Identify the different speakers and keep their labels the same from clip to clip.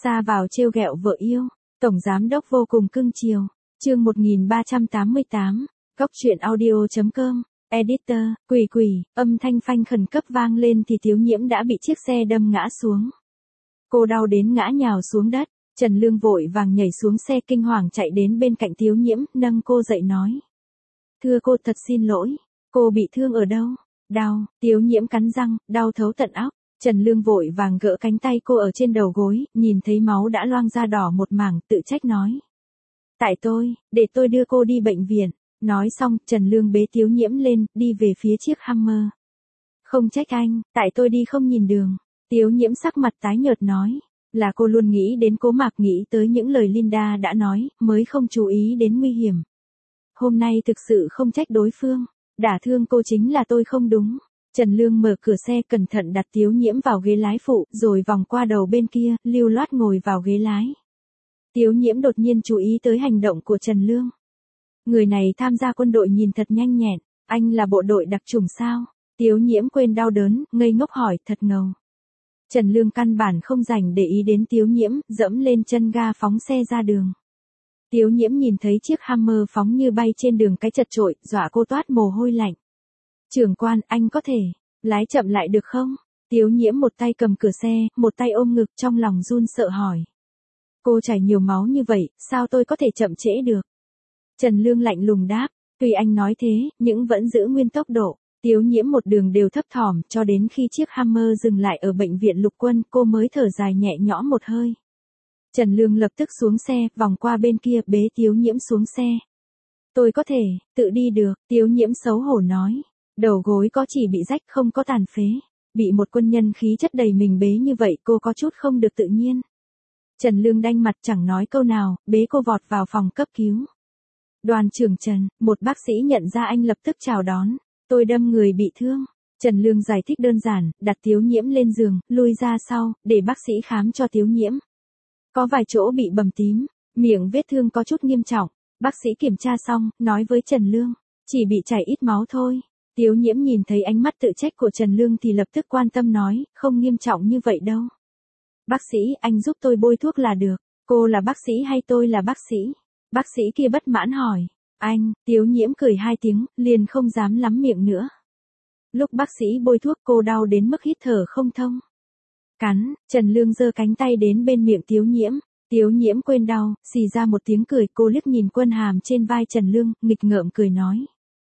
Speaker 1: Xa vào trêu ghẹo vợ yêu, tổng giám đốc vô cùng cưng chiều. Chương 1388, Cóc truyện audio.com, Editor, quỷ, âm thanh phanh khẩn cấp vang lên thì Tiếu Nhiễm đã bị chiếc xe đâm ngã xuống. Cô đau đến ngã nhào xuống đất, Trần Lương vội vàng nhảy xuống xe kinh hoàng chạy đến bên cạnh Tiếu Nhiễm, nâng cô dậy nói. Thưa cô, thật xin lỗi, cô bị thương ở đâu? Đau, Tiếu Nhiễm cắn răng, đau thấu tận óc. Trần Lương vội vàng gỡ cánh tay cô ở trên đầu gối, nhìn thấy máu đã loang ra đỏ một mảng, tự trách nói. Tại tôi, để tôi đưa cô đi bệnh viện. Nói xong, Trần Lương bế Tiếu Nhiễm lên, đi về phía chiếc Hummer. Không trách anh, tại tôi đi không nhìn đường. Tiếu Nhiễm sắc mặt tái nhợt nói. Là cô luôn nghĩ đến Cố Mạc, nghĩ tới những lời Linda đã nói, mới không chú ý đến nguy hiểm. Hôm nay thực sự không trách đối phương. Đả thương cô chính là tôi không đúng. Trần Lương mở cửa xe cẩn thận đặt Tiếu Nhiễm vào ghế lái phụ, rồi vòng qua đầu bên kia, lưu loát ngồi vào ghế lái. Tiếu Nhiễm đột nhiên chú ý tới hành động của Trần Lương. Người này tham gia quân đội nhìn thật nhanh nhẹn, anh là bộ đội đặc chủng sao? Tiếu Nhiễm quên đau đớn, ngây ngốc hỏi, thật ngầu. Trần Lương căn bản không dành để ý đến Tiếu Nhiễm, dẫm lên chân ga phóng xe ra đường. Tiếu Nhiễm nhìn thấy chiếc Hummer phóng như bay trên đường cái chật chội, dọa cô toát mồ hôi lạnh. Trưởng quan, anh có thể lái chậm lại được không? Tiếu Nhiễm một tay cầm cửa xe, một tay ôm ngực, trong lòng run sợ hỏi. Cô chảy nhiều máu như vậy, sao tôi có thể chậm trễ được? Trần Lương lạnh lùng đáp, tuy anh nói thế, nhưng vẫn giữ nguyên tốc độ. Tiếu Nhiễm một đường đều thấp thỏm, cho đến khi chiếc Hummer dừng lại ở bệnh viện lục quân, cô mới thở dài nhẹ nhõm một hơi. Trần Lương lập tức xuống xe, vòng qua bên kia, bế Tiếu Nhiễm xuống xe. Tôi có thể tự đi được, Tiếu Nhiễm xấu hổ nói. Đầu gối có chỉ bị rách, không có tàn phế. Bị một quân nhân khí chất đầy mình bế như vậy, cô có chút không được tự nhiên. Trần Lương đanh mặt chẳng nói câu nào, bế cô vọt vào phòng cấp cứu. Đoàn trưởng Trần, một bác sĩ nhận ra anh lập tức chào đón. Tôi đâm người bị thương. Trần Lương giải thích đơn giản, đặt Tiếu Nhiễm lên giường, lui ra sau, để bác sĩ khám cho Tiếu Nhiễm. Có vài chỗ bị bầm tím, miệng vết thương có chút nghiêm trọng. Bác sĩ kiểm tra xong, nói với Trần Lương, chỉ bị chảy ít máu thôi. Tiếu Nhiễm nhìn thấy ánh mắt tự trách của Trần Lương thì lập tức quan tâm nói, không nghiêm trọng như vậy đâu. Bác sĩ, anh giúp tôi bôi thuốc là được. Cô là bác sĩ hay tôi là bác sĩ? Bác sĩ kia bất mãn hỏi. Anh, Tiếu Nhiễm cười hai tiếng, liền không dám lắm miệng nữa. Lúc bác sĩ bôi thuốc cô đau đến mức hít thở không thông. Cắn, Trần Lương giơ cánh tay đến bên miệng Tiếu Nhiễm. Tiếu Nhiễm quên đau, xì ra một tiếng cười, cô liếc nhìn quân hàm trên vai Trần Lương, nghịch ngợm cười nói.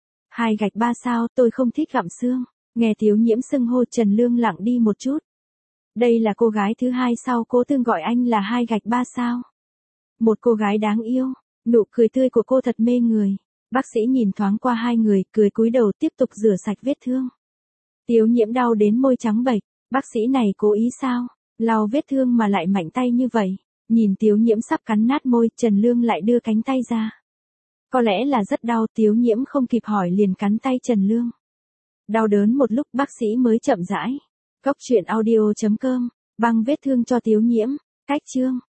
Speaker 1: 2 gạch 3 sao, tôi không thích gặm xương. Nghe Tiếu Nhiễm xưng hô, Trần Lương lặng đi một chút. Đây là cô gái thứ hai sau cô từng gọi anh là 2 gạch 3 sao. Một cô gái đáng yêu, nụ cười tươi của cô thật mê người. Bác sĩ nhìn thoáng qua hai người, cười cúi đầu tiếp tục rửa sạch vết thương. Tiếu Nhiễm đau đến môi trắng bệch, bác sĩ này cố ý sao? Lau vết thương mà lại mạnh tay như vậy. Nhìn Tiếu Nhiễm sắp cắn nát môi, Trần Lương lại đưa cánh tay ra. Có lẽ là rất đau, Tiếu Nhiễm không kịp hỏi liền cắn tay Trần Lương. Đau đớn một lúc bác sĩ mới chậm rãi. Cóc truyện audio.com, băng vết thương cho Tiếu Nhiễm. Cách chương.